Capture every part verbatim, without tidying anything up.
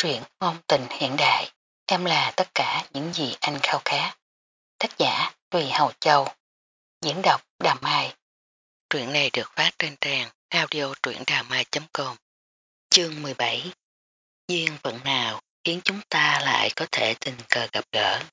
Truyện ngôn tình hiện đại, em là tất cả những gì anh khao khát. Tác giả Tùy Hầu Châu, diễn đọc Đà Mai. Truyện này được phát trên trang audio truyệnđàmai chấm com. Chương mười bảy. Duyên phận nào khiến chúng ta lại có thể tình cờ gặp gỡ?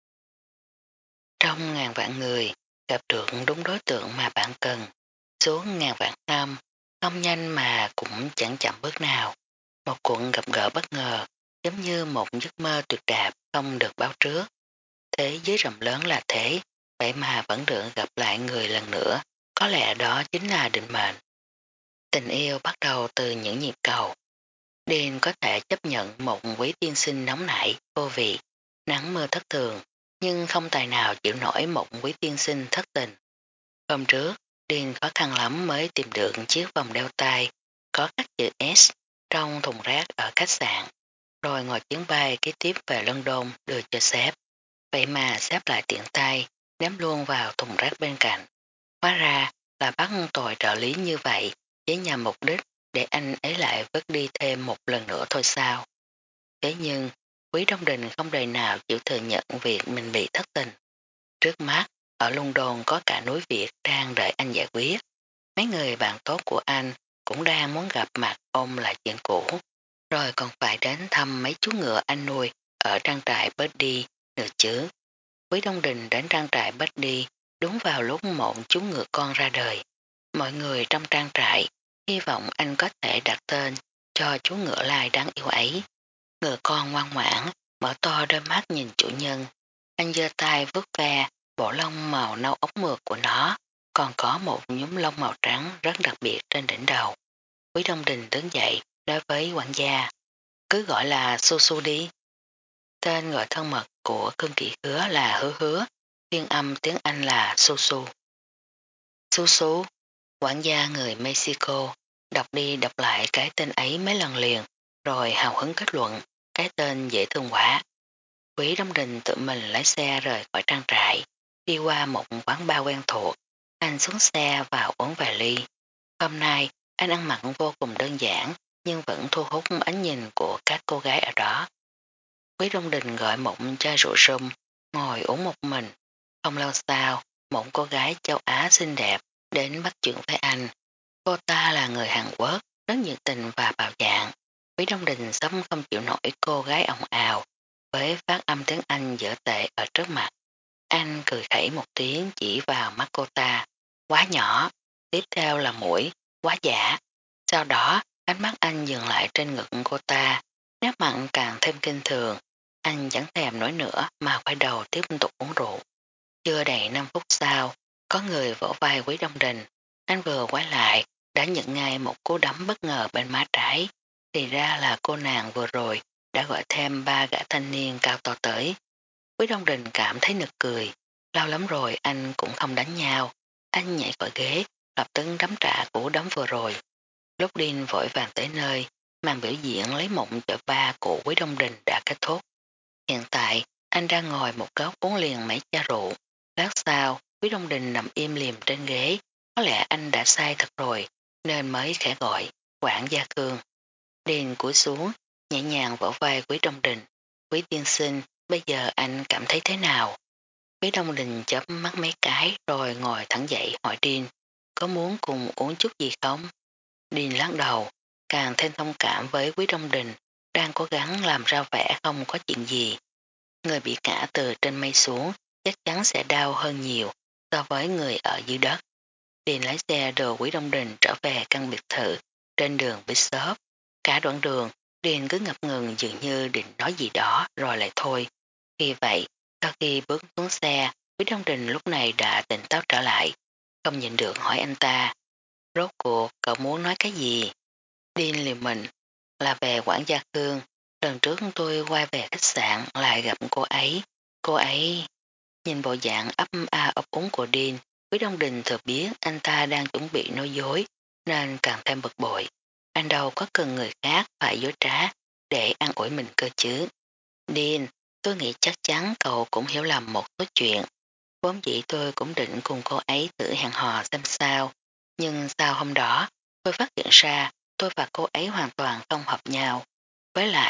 Trong ngàn vạn người, gặp được đúng đối tượng mà bạn cần. Xuống ngàn vạn năm, không nhanh mà cũng chẳng chậm bước nào. Một cuộc gặp gỡ bất ngờ, giống như một giấc mơ tuyệt đẹp không được báo trước. Thế giới rộng lớn là thế, vậy mà vẫn được gặp lại người lần nữa, có lẽ đó chính là định mệnh. Tình yêu bắt đầu từ những nhịp cầu. Điền có thể chấp nhận một quý tiên sinh nóng nảy, vô vị, nắng mưa thất thường, nhưng không tài nào chịu nổi một quý tiên sinh thất tình. Hôm trước, Điền khó khăn lắm mới tìm được chiếc vòng đeo tay có khắc chữ S trong thùng rác ở khách sạn, rồi ngồi chuyến bay kế tiếp về London đưa cho sếp. Vậy mà sếp lại tiện tay ném luôn vào thùng rác bên cạnh. Hóa ra là bắt tội trợ lý như vậy chỉ nhằm mục đích để anh ấy lại vứt đi thêm một lần nữa thôi sao. Thế nhưng Quý Đông Đình không đời nào chịu thừa nhận việc mình bị thất tình. Trước mắt ở London có cả núi Việt đang đợi anh giải quyết. Mấy người bạn tốt của anh cũng đang muốn gặp mặt ôm lại chuyện cũ, rồi còn phải đến thăm mấy chú ngựa anh nuôi ở trang trại Birdie nữa chứ. Quý Đông Đình đến trang trại Birdie đúng vào lúc một chú ngựa con ra đời. Mọi người trong trang trại hy vọng anh có thể đặt tên cho chú ngựa lai đáng yêu ấy. Ngựa con ngoan ngoãn, mở to đôi mắt nhìn chủ nhân. Anh giơ tay vuốt ve bộ lông màu nâu ống mượt của nó, còn có một nhúm lông màu trắng rất đặc biệt trên đỉnh đầu. Quý Đông Đình đứng dậy nói với quản gia, cứ gọi là Su Su đi. Tên gọi thân mật của Khương Kỵ Hứa là Hứa Hứa, phiên âm tiếng Anh là Su Su. Su Su, quản gia người Mexico, đọc đi đọc lại cái tên ấy mấy lần liền, rồi hào hứng kết luận, cái tên dễ thương quá. Quý Đông Đình tự mình lái xe rời khỏi trang trại, đi qua một quán bar quen thuộc, anh xuống xe vào uống vài ly. Hôm nay, anh ăn mặc vô cùng đơn giản, nhưng vẫn thu hút ánh nhìn của các cô gái ở đó. Quý Đông Đình gọi một chai rượu rum, ngồi uống một mình. Không lâu sau, một cô gái châu Á xinh đẹp đến bắt chuyện với anh. Cô ta là người Hàn Quốc, rất nhiệt tình và bạo dạn. Quý Đông Đình sớm không chịu nổi cô gái ồn ào với phát âm tiếng Anh dở tệ ở trước mặt. Anh cười khẩy một tiếng chỉ vào mắt cô ta. Quá nhỏ. Tiếp theo là mũi, quá giả. Sau đó, ánh mắt anh dừng lại trên ngực cô ta. Nét mặn càng thêm kinh thường. Anh chẳng thèm nói nữa mà quay đầu tiếp tục uống rượu. Chưa đầy năm phút sau, có người vỗ vai Quý Đông Đình. Anh vừa quay lại, đã nhận ngay một cú đấm bất ngờ bên má trái. Thì ra là cô nàng vừa rồi đã gọi thêm ba gã thanh niên cao to tới. Quý Đông Đình cảm thấy nực cười. Lâu lắm rồi anh cũng không đánh nhau. Anh nhảy khỏi ghế, lập tức đấm trả cú đấm vừa rồi. Lúc Đinh vội vàng tới nơi, màn biểu diễn lấy mộng chợ ba của Quý Đông Đình đã kết thúc. Hiện tại, anh đang ngồi một góc uống liền mấy chai rượu. Lát sau, Quý Đông Đình nằm im liềm trên ghế. Có lẽ anh đã say thật rồi, nên mới khẽ gọi, quản gia Khương. Điền cúi xuống, nhẹ nhàng vỗ vai Quý Đông Đình. Quý tiên sinh, bây giờ anh cảm thấy thế nào? Quý Đông Đình chớp mắt mấy cái rồi ngồi thẳng dậy hỏi Điền, có muốn cùng uống chút gì không? Điền lắc đầu, càng thêm thông cảm với Quý Đông Đình, đang cố gắng làm ra vẻ không có chuyện gì. Người bị ngã từ trên mây xuống chắc chắn sẽ đau hơn nhiều so với người ở dưới đất. Điền lái xe đưa Quý Đông Đình trở về căn biệt thự trên đường Bishop. Cả đoạn đường, Điền cứ ngập ngừng dường như định nói gì đó rồi lại thôi. Vì vậy, sau khi bước xuống xe, Quý Đông Đình lúc này đã tỉnh táo trở lại, không nhìn được hỏi anh ta. Rốt cuộc cậu muốn nói cái gì? Điền liều mình, là về quản gia Khương. Lần trước tôi quay về khách sạn lại gặp cô ấy. Cô ấy... Nhìn bộ dạng ấp a ấp úng của Điền, Quý Đông Đình thừa biết anh ta đang chuẩn bị nói dối, nên càng thêm bực bội. Anh đâu có cần người khác phải dối trá để an ủi mình cơ chứ. Điền, tôi nghĩ chắc chắn cậu cũng hiểu lầm một số chuyện. Vốn dĩ tôi cũng định cùng cô ấy thử hẹn hò xem sao. Nhưng sau hôm đó, tôi phát hiện ra tôi và cô ấy hoàn toàn không hợp nhau. Với lại,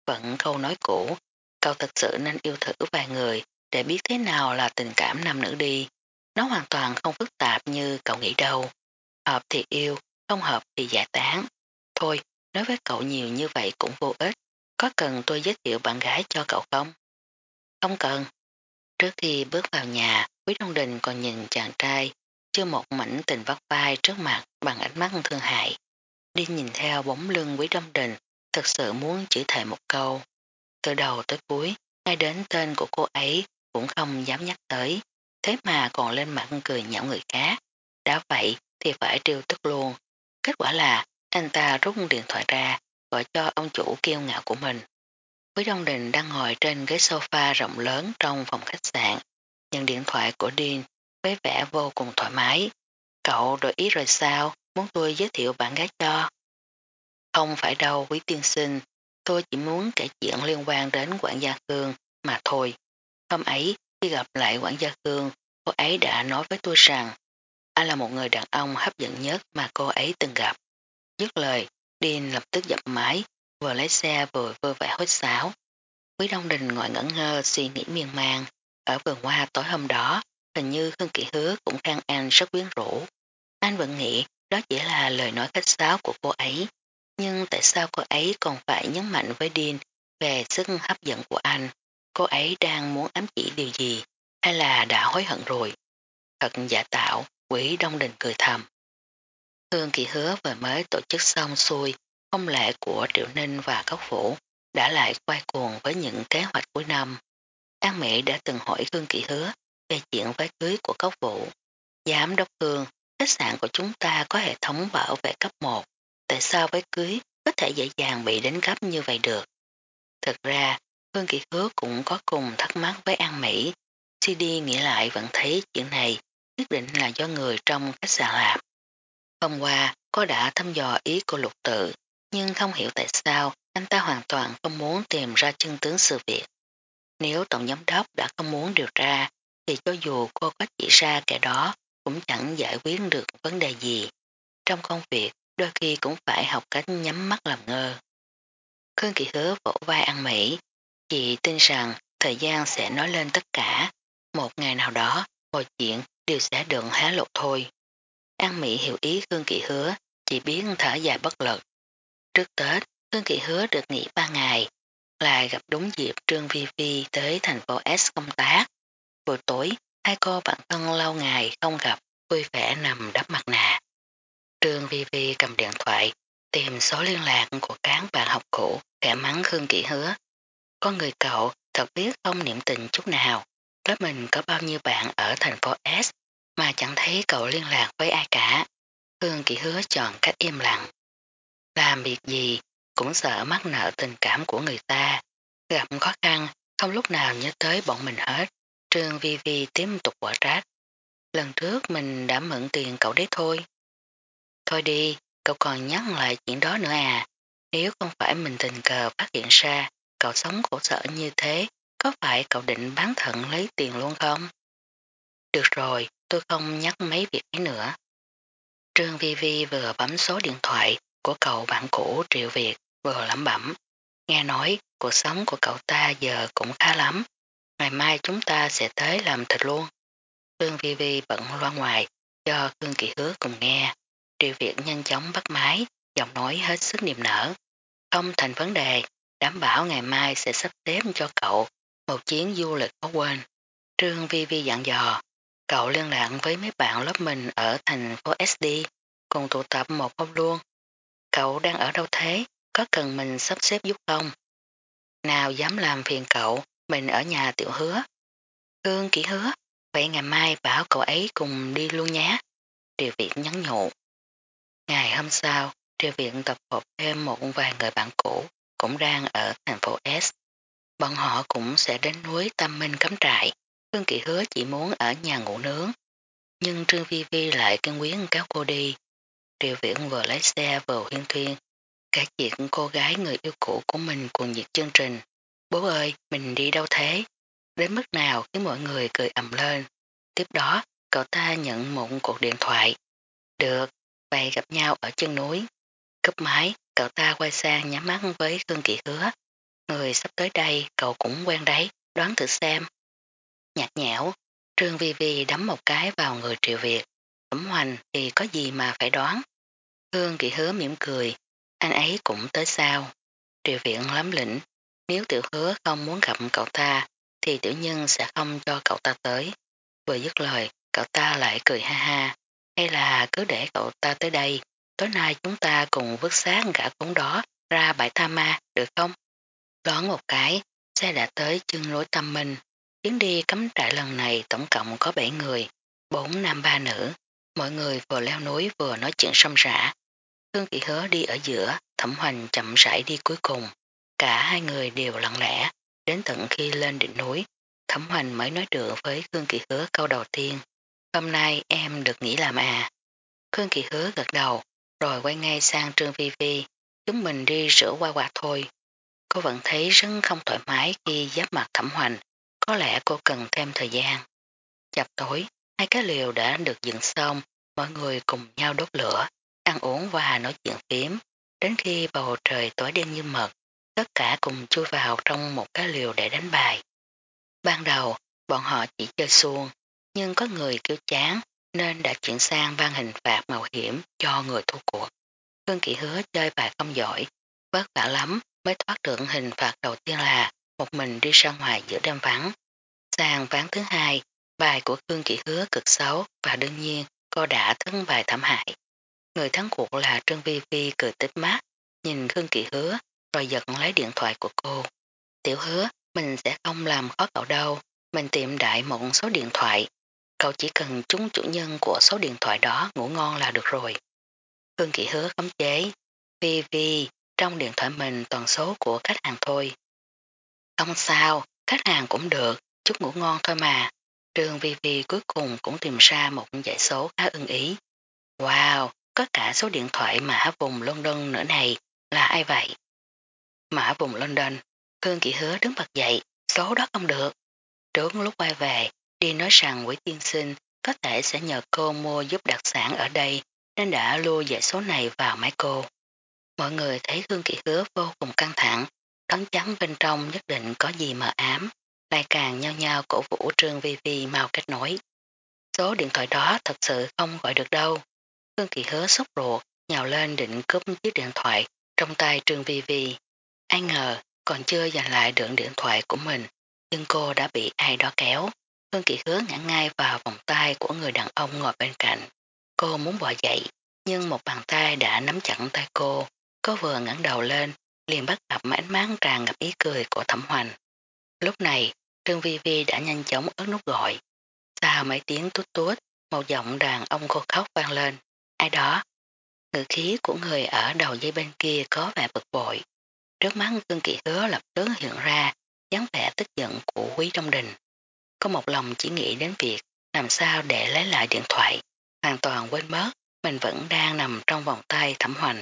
vẫn câu nói cũ, cậu thật sự nên yêu thử vài người để biết thế nào là tình cảm nam nữ đi. Nó hoàn toàn không phức tạp như cậu nghĩ đâu. Hợp thì yêu, không hợp thì giải tán. Thôi, nói với cậu nhiều như vậy cũng vô ích. Có cần tôi giới thiệu bạn gái cho cậu không? Không cần. Trước khi bước vào nhà, Quý Đông Đình còn nhìn chàng trai, chưa một mảnh tình vắt vai trước mặt bằng ánh mắt thương hại. Đi nhìn theo bóng lưng Quý Đông Đình, thật sự muốn chỉ thề một câu. Từ đầu tới cuối, ngay đến tên của cô ấy cũng không dám nhắc tới, thế mà còn lên mặt cười nhạo người khác. Đã vậy thì phải trêu tức luôn. Kết quả là anh ta rút điện thoại ra, gọi cho ông chủ kiêu ngạo của mình. Quý Đông Đình đang ngồi trên ghế sofa rộng lớn trong phòng khách sạn, nhận điện thoại của Dean với vẻ vô cùng thoải mái. Cậu đổi ý rồi sao, muốn tôi giới thiệu bạn gái cho? Không phải đâu quý tiên sinh, tôi chỉ muốn kể chuyện liên quan đến quản gia Khương mà thôi. Hôm ấy, khi gặp lại quản gia Khương, cô ấy đã nói với tôi rằng anh là một người đàn ông hấp dẫn nhất mà cô ấy từng gặp. Dứt lời, Dean lập tức dập máy, vừa lấy xe vừa vơ vả hối sáo. Quý Đông Đình ngồi ngẩn ngơ suy nghĩ miên man. Ở vườn hoa tối hôm đó, hình như Khương Kỵ Hứa cũng khen anh rất quyến rũ. Anh vẫn nghĩ đó chỉ là lời nói khách sáo của cô ấy. Nhưng tại sao cô ấy còn phải nhấn mạnh với Dean về sức hấp dẫn của anh? Cô ấy đang muốn ám chỉ điều gì? Hay là đã hối hận rồi? Thật giả tạo, Quý Đông Đình cười thầm. Khương Kỵ Hứa vừa mới tổ chức xong xuôi, hôn lễ của Triệu Ninh và Cốc Phủ đã lại quay cuồng với những kế hoạch cuối năm. An Mỹ đã từng hỏi Khương Kỵ Hứa về chuyện váy cưới của Cốc Vũ. Giám đốc Khương, khách sạn của chúng ta có hệ thống bảo vệ cấp một. Tại sao váy cưới có thể dễ dàng bị đánh cắp như vậy được? Thực ra, Khương Kỵ Hứa cũng có cùng thắc mắc với An Mỹ. xê đê nghĩ lại vẫn thấy chuyện này nhất định là do người trong khách sạn làm. Hôm qua, cô đã thăm dò ý của lục tự, nhưng không hiểu tại sao anh ta hoàn toàn không muốn tìm ra chân tướng sự việc. Nếu tổng giám đốc đã không muốn điều tra, thì cho dù cô có chỉ ra kẻ đó cũng chẳng giải quyết được vấn đề gì. Trong công việc, đôi khi cũng phải học cách nhắm mắt làm ngơ. Khương Kỳ Hứa vỗ vai An Mỹ. Chị tin rằng thời gian sẽ nói lên tất cả. Một ngày nào đó, mọi chuyện đều sẽ được hé lộ thôi. An Mỹ hiểu ý Khương Kỳ Hứa, chỉ biết thở dài bất lực. Trước Tết, Khương Kỳ Hứa được nghỉ ba ngày, lại gặp đúng dịp Trương Vi Vi tới thành phố S công tác. Buổi tối, hai cô bạn thân lâu ngày không gặp, vui vẻ nằm đắp mặt nạ. Trương Vi Vi cầm điện thoại, tìm số liên lạc của cán bạn học cũ, kẻ mắng Khương Kỳ Hứa. Con người cậu thật biết không niệm tình chút nào. Lớp mình có bao nhiêu bạn ở thành phố S mà chẳng thấy cậu liên lạc với ai cả. Khương Kỳ Hứa chọn cách im lặng. Làm việc gì cũng sợ mắc nợ tình cảm của người ta. Gặp khó khăn không lúc nào nhớ tới bọn mình hết. Trương Vi Vi tiếp tục quả trách. Lần trước mình đã mượn tiền cậu đấy thôi. Thôi đi, cậu còn nhắc lại chuyện đó nữa à. Nếu không phải mình tình cờ phát hiện ra cậu sống khổ sở như thế, có phải cậu định bán thận lấy tiền luôn không? Được rồi, tôi không nhắc mấy việc ấy nữa. Trương Vi Vi vừa bấm số điện thoại của cậu bạn cũ Triệu Việt vừa lẩm bẩm. Nghe nói cuộc sống của cậu ta giờ cũng khá lắm. Ngày mai chúng ta sẽ tới làm thịt luôn. Trương Vi Vi bận loa ngoài cho Khương Kỳ Hứa cùng nghe. Triệu Việt nhanh chóng bắt máy, giọng nói hết sức niềm nở. Không thành vấn đề, đảm bảo ngày mai sẽ sắp xếp cho cậu một chuyến du lịch khó quên. Trương Vi Vi dặn dò, cậu liên lạc với mấy bạn lớp mình ở thành phố ét đê, cùng tụ tập một hôm luôn. Cậu đang ở đâu thế? Có cần mình sắp xếp giúp không? Nào dám làm phiền cậu, mình ở nhà Tiểu Hứa. Khương Kỷ Hứa, vậy ngày mai bảo cậu ấy cùng đi luôn nhé. Triều Việt nhắn nhủ. Ngày hôm sau, Triều Việt tập hợp thêm một vài người bạn cũ cũng đang ở thành phố S. Bọn họ cũng sẽ đến núi Tam Minh cắm trại. Khương Kỷ Hứa chỉ muốn ở nhà ngủ nướng. Nhưng Trương Vi Vi lại kiên quyết kéo cô đi. Triều Việt vừa lấy xe vừa huyên thuyên. Cả chuyện cô gái người yêu cũ của mình cùng nhiệt chương trình. Bố ơi, mình đi đâu thế? Đến mức nào khiến mọi người cười ầm lên. Tiếp đó, cậu ta nhận một cuộc điện thoại. Được, vậy gặp nhau ở chân núi. Cúp máy, cậu ta quay sang nhắm mắt với Khương Kỵ Hứa. Người sắp tới đây cậu cũng quen đấy, đoán thử xem. Nhạt nhẽo, Trương Vi Vi đấm một cái vào người Triệu Việt. Thẩm Hoành thì có gì mà phải đoán. Hương Kỵ Hứa mỉm cười, anh ấy cũng tới sao. Triệu Viện lắm lĩnh, nếu Tiểu Hứa không muốn gặp cậu ta thì Tiểu Nhân sẽ không cho cậu ta tới. Vừa dứt lời, cậu ta lại cười ha ha, hay là cứ để cậu ta tới đây, tối nay chúng ta cùng vứt xác gã cúng đó ra bãi tha ma, được không? Đoán một cái, xe đã tới chân núi Tâm Minh. Chuyến đi cắm trại lần này tổng cộng có bảy người, bốn nam ba nữ. Mọi người vừa leo núi vừa nói chuyện rôm rã. Hương Kỵ Hứa đi ở giữa, Thẩm Hoành chậm rãi đi cuối cùng. Cả hai người đều lặng lẽ, đến tận khi lên đỉnh núi, Thẩm Hoành mới nói được với Hương Kỵ Hứa câu đầu tiên. Hôm nay em được nghỉ làm à? Hương Kỵ Hứa gật đầu, rồi quay ngay sang Trương Vi Vi. Chúng mình đi rửa qua quạt thôi. Cô vẫn thấy rất không thoải mái khi giáp mặt Thẩm Hoành, có lẽ cô cần thêm thời gian. Chập tối, hai cái liều đã được dựng xong, mọi người cùng nhau đốt lửa, ăn uống và nói chuyện phím, đến khi bầu trời tối đen như mực, tất cả cùng chui vào trong một cái liều để đánh bài. Ban đầu, bọn họ chỉ chơi xuông, nhưng có người kêu chán nên đã chuyển sang ban hình phạt mạo hiểm cho người thua cuộc. Hương Kỵ Hứa chơi bài không giỏi, vất vả lắm mới thoát được hình phạt đầu tiên là một mình đi ra ngoài giữa đêm vắng. Sang ván thứ hai, bài của Hương Kỵ Hứa cực xấu và đương nhiên cô đã thắng bài thảm hại. Người thắng cuộc là Trương Vi Vi cười tích mắt, nhìn Hương Kỵ Hứa rồi giật lấy điện thoại của cô. Tiểu Hứa, mình sẽ không làm khó cậu đâu, mình tìm đại một số điện thoại. Cậu chỉ cần trúng chủ nhân của số điện thoại đó ngủ ngon là được rồi. Hương Kỵ Hứa khống chế. Vi Vi, trong điện thoại mình toàn số của khách hàng thôi. Không sao, khách hàng cũng được, chút ngủ ngon thôi mà. Trương Vi Vi cuối cùng cũng tìm ra một dãy số khá ưng ý. Wow, có cả số điện thoại mã vùng London nữa này, là ai vậy? Mã vùng London, Hương Kỵ Hứa đứng bật dậy, số đó không được. Trước lúc quay về, đi nói rằng Quý tiên sinh có thể sẽ nhờ cô mua giúp đặc sản ở đây nên đã lưu dãy số này vào máy cô. Mọi người thấy Hương Kỵ Hứa vô cùng căng thẳng, đoán chắn bên trong nhất định có gì mờ ám, lại càng nhau nhau cổ vũ Trương Vi Vi mau kết nối. Số điện thoại đó thật sự không gọi được đâu. Hương Kỵ Hứa sốt ruột, nhào lên định cướp chiếc điện thoại trong tay Trương Vi Vi. Ai ngờ còn chưa giành lại được điện thoại của mình, nhưng cô đã bị ai đó kéo. Hương Kỵ Hứa ngã ngay vào vòng tay của người đàn ông ngồi bên cạnh. Cô muốn bỏ dậy, nhưng một bàn tay đã nắm chặt tay cô. Cô vừa ngẩng đầu lên, liền bắt gặp ánh mắt tràn ngập ý cười của Thẩm Hoành. Lúc này, Trương Vi Vi đã nhanh chóng ấn nút gọi. Sau mấy tiếng tút tút, một giọng đàn ông cô khóc vang lên. Ai đó? Ngữ khí của người ở đầu dây bên kia có vẻ bực bội. Trước mắt Cương Kỵ Hứa lập tức hiện ra dáng vẻ tức giận của Quý Đông Đình. Có một lòng chỉ nghĩ đến việc làm sao để lấy lại điện thoại, hoàn toàn quên mất mình vẫn đang nằm trong vòng tay Thẩm Hoành.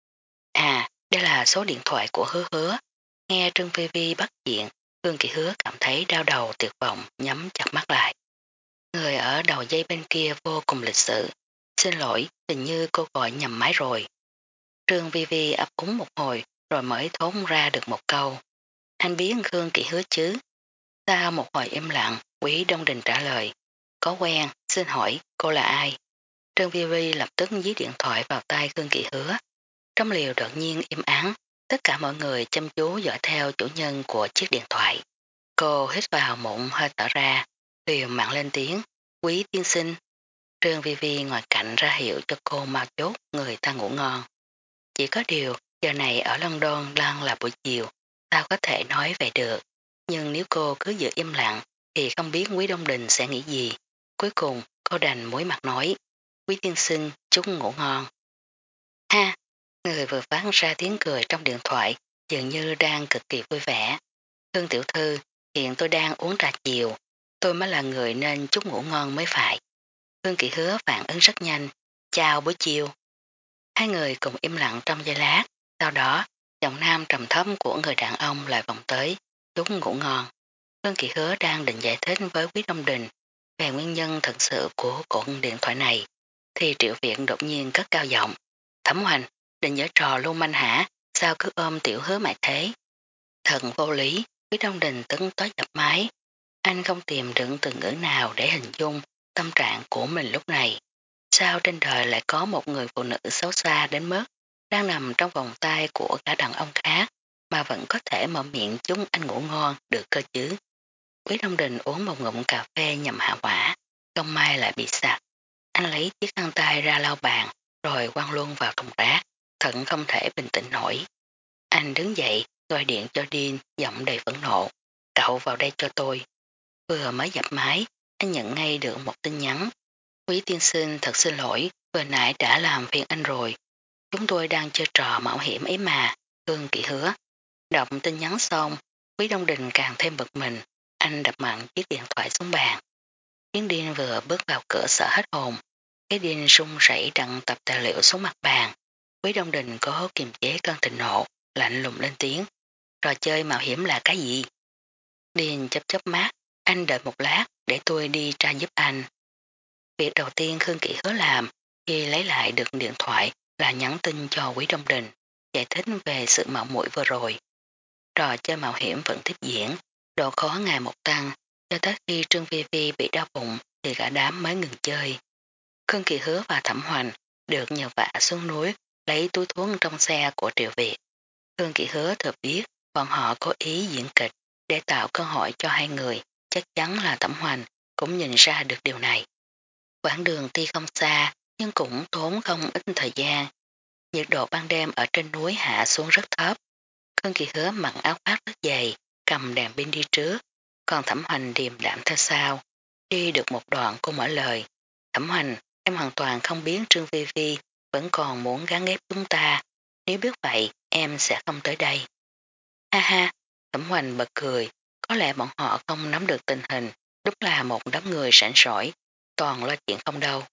À, đây là số điện thoại của Hứa Hứa. Nghe Trương Phi Vi bắt chuyện, Cương Kỵ Hứa cảm thấy đau đầu tuyệt vọng, nhắm chặt mắt lại. Người ở đầu dây bên kia vô cùng lịch sự. Xin lỗi, hình như cô gọi nhầm máy rồi. Trương Vi Vi ấp úng một hồi rồi mới thốt ra được một câu. Anh biết Khương Kỵ Hứa chứ? Sau một hồi im lặng, Quý Đông Đình trả lời. Có quen, xin hỏi cô là ai? Trương Vi Vi lập tức dí điện thoại vào tay Khương Kỵ Hứa. Trong liều đột nhiên im ắng, tất cả mọi người chăm chú dõi theo chủ nhân của chiếc điện thoại. Cô hít vào mụn hơi thở ra, liều mặn lên tiếng. Quý tiên sinh. Trương Vi Vi ngoài cạnh ra hiệu cho cô mau chốt người ta ngủ ngon. Chỉ có điều, giờ này ở London đang là buổi chiều, sao có thể nói vậy được. Nhưng nếu cô cứ giữ im lặng, thì không biết Quý Đông Đình sẽ nghĩ gì. Cuối cùng, cô đành mối mặt nói, Quý tiên sinh, chúc ngủ ngon. Ha! Người vừa phát ra tiếng cười trong điện thoại, dường như đang cực kỳ vui vẻ. Hương tiểu thư, hiện tôi đang uống trà chiều, tôi mới là người nên chúc ngủ ngon mới phải. Hương Kỵ Hứa phản ứng rất nhanh, chào buổi chiều. Hai người cùng im lặng trong giây lát, sau đó giọng nam trầm thấp của người đàn ông lại vòng tới, chúc ngủ ngon. Hương Kỵ Hứa đang định giải thích với Quý Đông Đình về nguyên nhân thật sự của cuộc điện thoại này, thì Triệu Viện đột nhiên cất cao giọng. Thẩm Hoành, định giở trò lưu manh hả, sao cứ ôm Tiểu Hứa mãi thế? Thần vô lý, Quý Đông Đình tấn tới dập máy. Anh không tìm được từ ngữ nào để hình dung tâm trạng của mình lúc này. Sao trên đời lại có một người phụ nữ xấu xa đến mức đang nằm trong vòng tay của cả đàn ông khác mà vẫn có thể mở miệng chúc anh ngủ ngon được cơ chứ? Quý Đông Đình uống một ngụm cà phê nhằm hạ hỏa, không may lại bị sặc. Anh lấy chiếc khăn tay ra lau bàn rồi quăng luôn vào thùng rác, thận không thể bình tĩnh nổi. Anh đứng dậy gọi điện cho Dean giọng đầy phẫn nộ. Cậu vào đây cho tôi. Vừa mới dập máy, anh nhận ngay được một tin nhắn. Quý tiên sinh thật xin lỗi, vừa nãy đã làm phiền anh rồi. Chúng tôi đang chơi trò mạo hiểm ấy mà, Hương Kỵ hứa. Đọc tin nhắn xong, Quý Đông Đình càng thêm bực mình, anh đập mạnh chiếc điện thoại xuống bàn. Chiến điên vừa bước vào cửa sợ hết hồn, cái điên run rẩy đặng tập tài liệu xuống mặt bàn. Quý Đông Đình có kiềm chế cơn thịnh nộ, lạnh lùng lên tiếng. Trò chơi mạo hiểm là cái gì? Điên chấp chấp mắt, anh đợi một lát để tôi đi tra giúp anh. Việc đầu tiên Khương Kỵ hứa làm khi lấy lại được điện thoại là nhắn tin cho Quý Đông Đình, giải thích về sự mạo muội vừa rồi. Trò chơi mạo hiểm vẫn tiếp diễn, độ khó ngày một tăng, cho tới khi Trương Phi Phi bị đau bụng thì cả đám mới ngừng chơi. Khương Kỳ Hứa và Thẩm Hoành được nhờ vả xuống núi lấy túi thuốc trong xe của Triệu Việt. Khương Kỳ Hứa thừa biết bọn họ có ý diễn kịch để tạo cơ hội cho hai người, chắc chắn là Thẩm Hoành cũng nhìn ra được điều này. Quãng đường tuy không xa nhưng cũng tốn không ít thời gian. Nhiệt độ ban đêm ở trên núi hạ xuống rất thấp. Khương Kỳ Hứa mặc áo khoác rất dày, cầm đèn pin đi trước, còn Thẩm Hoành điềm đạm theo sau. Đi được một đoạn cô mở lời. Thẩm Hoành, em hoàn toàn không biết Trương Phi Phi vẫn còn muốn gắn ghép chúng ta. Nếu biết vậy, em sẽ không tới đây. Ha ha, Thẩm Hoành bật cười. Có lẽ bọn họ không nắm được tình hình, đúng là một đám người sẵn sỏi, toàn lo chuyện không đâu.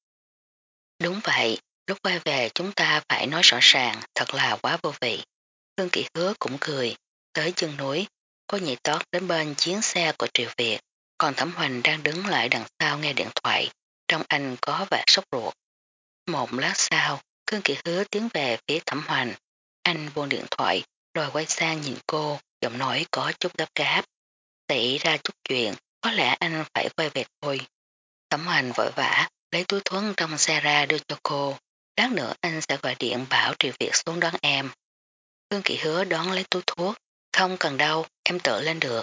Đúng vậy, lúc quay về chúng ta phải nói rõ ràng, thật là quá vô vị. Khương Kỵ Hứa cũng cười, tới chân núi, có nhảy tót đến bên chiến xe của Triệu Việt, còn Thẩm Hoành đang đứng lại đằng sau nghe điện thoại, trong anh có vẻ sốt ruột. Một lát sau, Khương Kỵ Hứa tiến về phía Thẩm Hoành, anh buông điện thoại rồi quay sang nhìn cô, giọng nói có chút gấp gáp. Xảy ra chút chuyện, có lẽ anh phải quay về thôi. Thẩm Hoành vội vã lấy túi thuốc trong xe ra đưa cho cô, lát nữa anh sẽ gọi điện bảo Triệu Việt xuống đón em. Khương Kỵ Hứa đón lấy túi thuốc, không cần đâu, em tự lên được.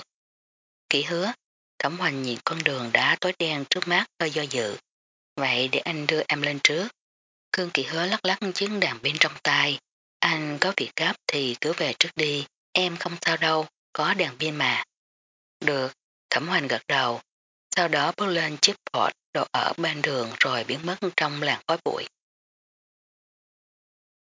Kỵ Hứa, Thẩm Hoành nhìn con đường đá tối đen trước mắt hơi do dự. Vậy để anh đưa em lên trước. Khương Kỵ Hứa lắc lắc chiếc đàn bên trong tay. Anh có việc gấp thì cứ về trước đi, em không sao đâu, có đèn pin mà. Được, Thẩm Hoành gật đầu, sau đó bước lên chiếc Ford đổ ở bên đường rồi biến mất trong làn khói bụi.